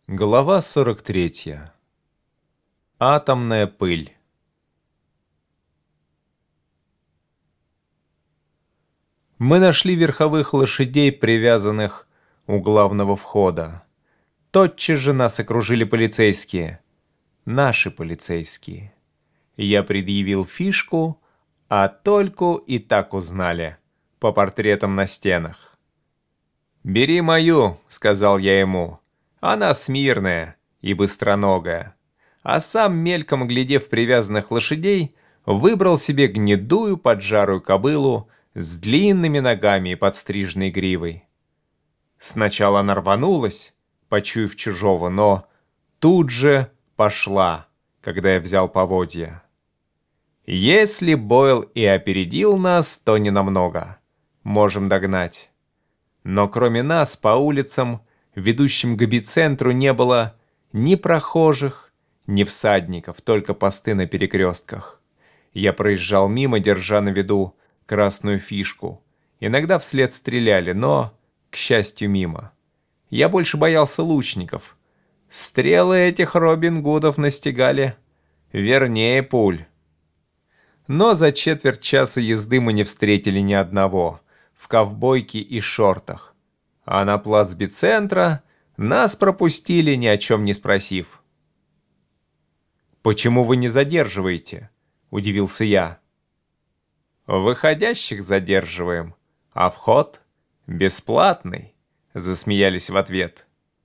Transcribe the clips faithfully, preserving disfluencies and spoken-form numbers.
Глава сорок третья. Атомная пыль. Мы нашли верховых лошадей, привязанных у главного входа. Тотчас же нас окружили полицейские. Наши полицейские. Я предъявил фишку, а Тольку и так узнали по портретам на стенах. «Бери мою», — сказал я ему. Она смирная и быстроногая. А сам, мельком глядев привязанных лошадей, выбрал себе гнедую поджарую кобылу с длинными ногами и подстриженной гривой. Сначала она рванулась, почуяв чужого, но тут же пошла, когда я взял поводья. Если Бойл и опередил нас, то ненамного. Можем догнать. Но кроме нас по улицам, ведущим к эпицентру, не было ни прохожих, ни всадников, только посты на перекрестках. Я проезжал мимо, держа на виду красную фишку. Иногда вслед стреляли, но, к счастью, мимо. Я больше боялся лучников. Стрелы этих Робин Гудов настигали вернее пуль. Но за четверть часа езды мы не встретили ни одного, в ковбойке и шортах. А на плацбицентра нас пропустили, ни о чем не спросив. «Почему вы не задерживаете?» — удивился я. «Выходящих задерживаем, а вход бесплатный», — засмеялись в ответ.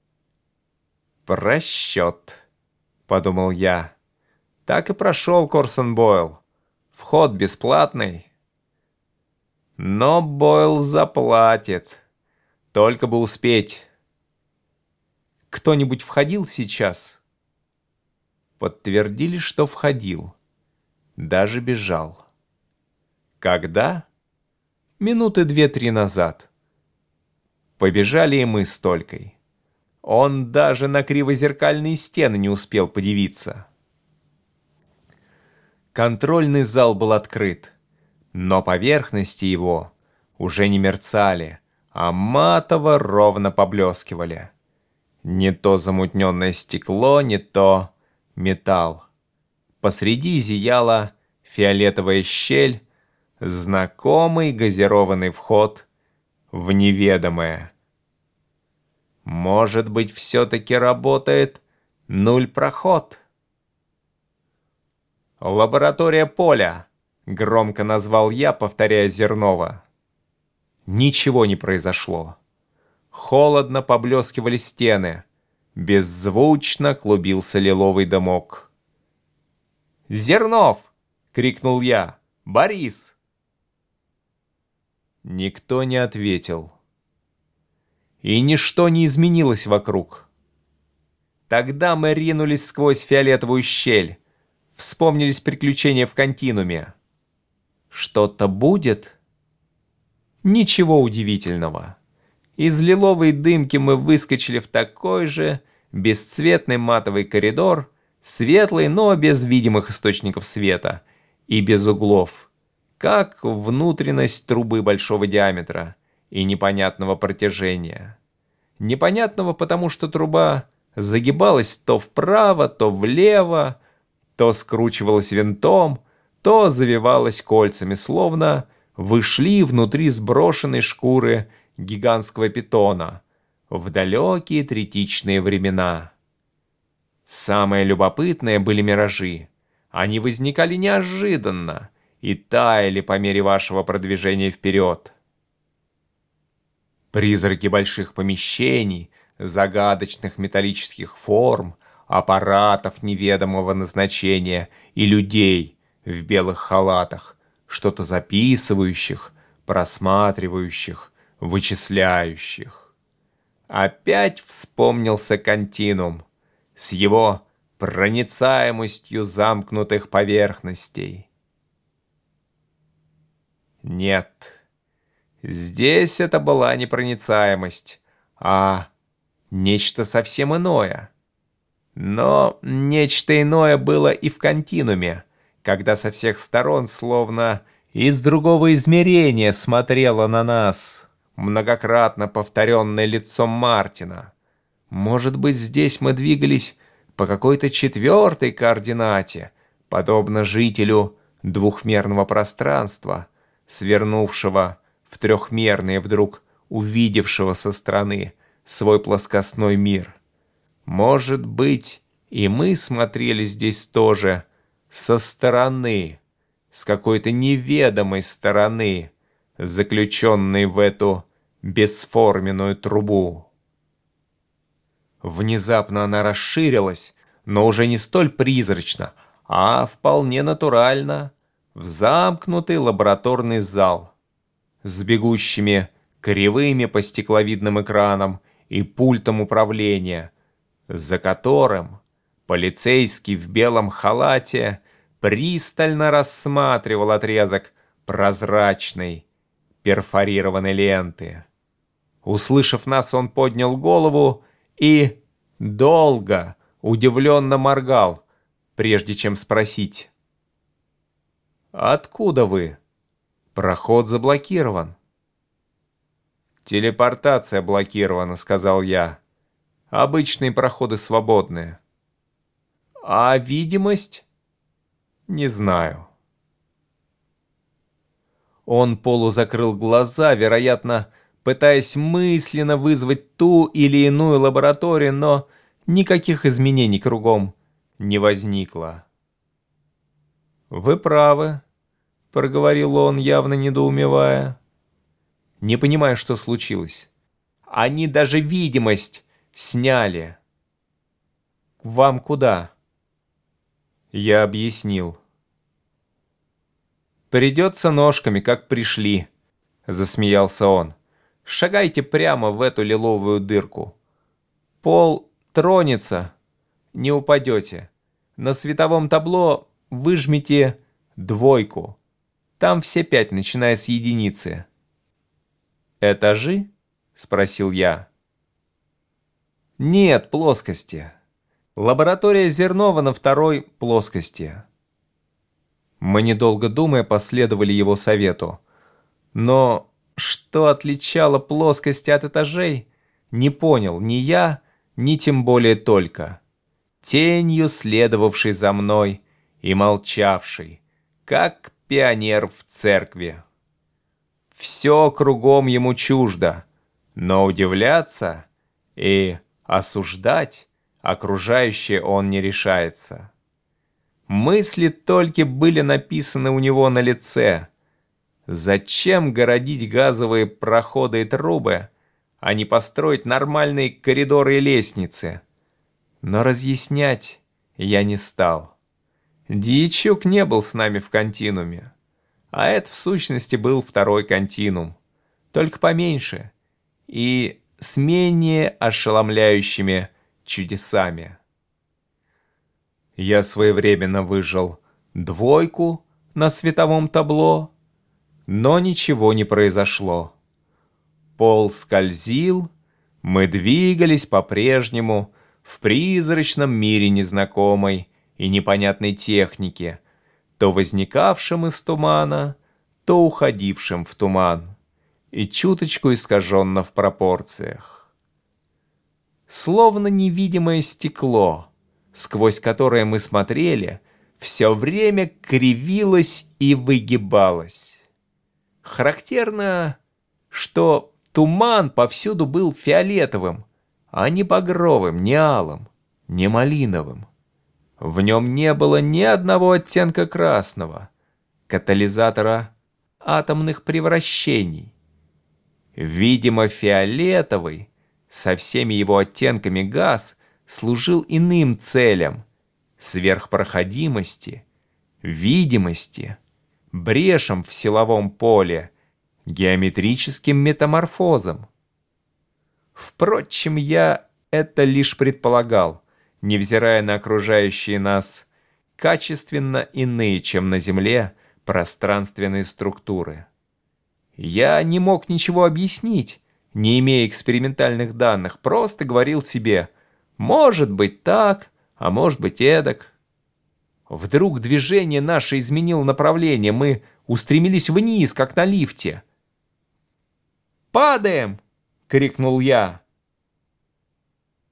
«Просчет», — подумал я. Так и прошел Корсон Бойл. Вход бесплатный. Но Бойл заплатит. Только бы успеть. Кто-нибудь входил сейчас? Подтвердили, что входил. Даже бежал. Когда? Минуты две-три назад. Побежали и мы с Толькой. Он даже на кривозеркальные стены не успел подивиться. Контрольный зал был открыт, но поверхности его уже не мерцали, а матово ровно поблескивали. Не то замутненное стекло, не то металл. Посреди зияла фиолетовая щель, знакомый газированный вход в неведомое. Может быть, все-таки работает нуль-проход? «Лаборатория поля», — громко назвал я, повторяя Зернова. Ничего не произошло. Холодно поблескивали стены. Беззвучно клубился лиловый дымок. «Зернов!» — крикнул я. «Борис!» Никто не ответил. И ничто не изменилось вокруг. Тогда мы ринулись сквозь фиолетовую щель. Вспомнились приключения в континууме. Что-то будет? Ничего удивительного. Из лиловой дымки мы выскочили в такой же бесцветный матовый коридор, светлый, но без видимых источников света и без углов, как внутренность трубы большого диаметра и непонятного протяжения. Непонятного, потому что труба загибалась то вправо, то влево, то скручивалась винтом, то завивалась кольцами, словно вы шли внутри сброшенной шкуры гигантского питона в далекие третичные времена. Самое любопытное были миражи. Они возникали неожиданно и таяли по мере вашего продвижения вперед. Призраки больших помещений, загадочных металлических форм, аппаратов неведомого назначения и людей в белых халатах, что-то записывающих, просматривающих, вычисляющих. Опять вспомнился континуум с его проницаемостью замкнутых поверхностей. Нет, здесь это была не проницаемость, а нечто совсем иное. Но нечто иное было и в континууме, когда со всех сторон, словно из другого измерения, смотрело на нас многократно повторенное лицо Мартина. Может быть, здесь мы двигались по какой-то четвертой координате, подобно жителю двухмерного пространства, свернувшего в трехмерный, вдруг увидевшего со стороны свой плоскостной мир. Может быть, и мы смотрели здесь тоже со стороны, с какой-то неведомой стороны, заключенной в эту бесформенную трубу. Внезапно она расширилась, но уже не столь призрачно, а вполне натурально, в замкнутый лабораторный зал с бегущими кривыми по стекловидным экранам и пультом управления, за которым полицейский в белом халате пристально рассматривал отрезок прозрачной перфорированной ленты. Услышав нас, он поднял голову и долго, удивленно моргал, прежде чем спросить: «Откуда вы? Проход заблокирован». «Телепортация блокирована», — сказал я. «Обычные проходы свободные». «А видимость?» «Не знаю». Он полузакрыл глаза, вероятно, пытаясь мысленно вызвать ту или иную лабораторию, но никаких изменений кругом не возникло. «Вы правы», — проговорил он, явно недоумевая. «Не понимаю, что случилось. Они даже видимость сняли». «Вам куда?» Я объяснил. «Придется ножками, как пришли», — засмеялся он. «Шагайте прямо в эту лиловую дырку. Пол тронется, не упадете. На световом табло выжмите двойку. Там все пять, начиная с единицы». «Этажи?» — спросил я. «Нет, плоскости. Лаборатория Зернова на второй плоскости». Мы, недолго думая, последовали его совету. Но что отличало плоскости от этажей, не понял ни я, ни тем более Только. Тенью следовавший за мной и молчавший, как пионер в церкви. Все кругом ему чуждо, но удивляться и осуждать окружающее он не решается. Мысли только были написаны у него на лице. Зачем городить газовые проходы и трубы, а не построить нормальные коридоры и лестницы? Но разъяснять я не стал. Дьячук не был с нами в континууме, а это в сущности был второй континуум, только поменьше и с менее ошеломляющими чудесами. Я своевременно выжал двойку на световом табло, но ничего не произошло. Пол скользил, мы двигались по-прежнему в призрачном мире незнакомой и непонятной техники, то возникавшем из тумана, то уходившем в туман, и чуточку искаженно в пропорциях. Словно невидимое стекло, сквозь которое мы смотрели, все время кривилось и выгибалось. Характерно, что туман повсюду был фиолетовым, а не багровым, не алым, не малиновым. В нем не было ни одного оттенка красного, катализатора атомных превращений. Видимо, фиолетовый, со всеми его оттенками газ, служил иным целям — сверхпроходимости, видимости, брешам в силовом поле, геометрическим метаморфозам. Впрочем, я это лишь предполагал, невзирая на окружающие нас качественно иные, чем на Земле, пространственные структуры. Я не мог ничего объяснить, не имея экспериментальных данных, просто говорил себе: может быть так, а может быть эдак. Вдруг движение наше изменило направление, мы устремились вниз, как на лифте. «Падаем!» — крикнул я.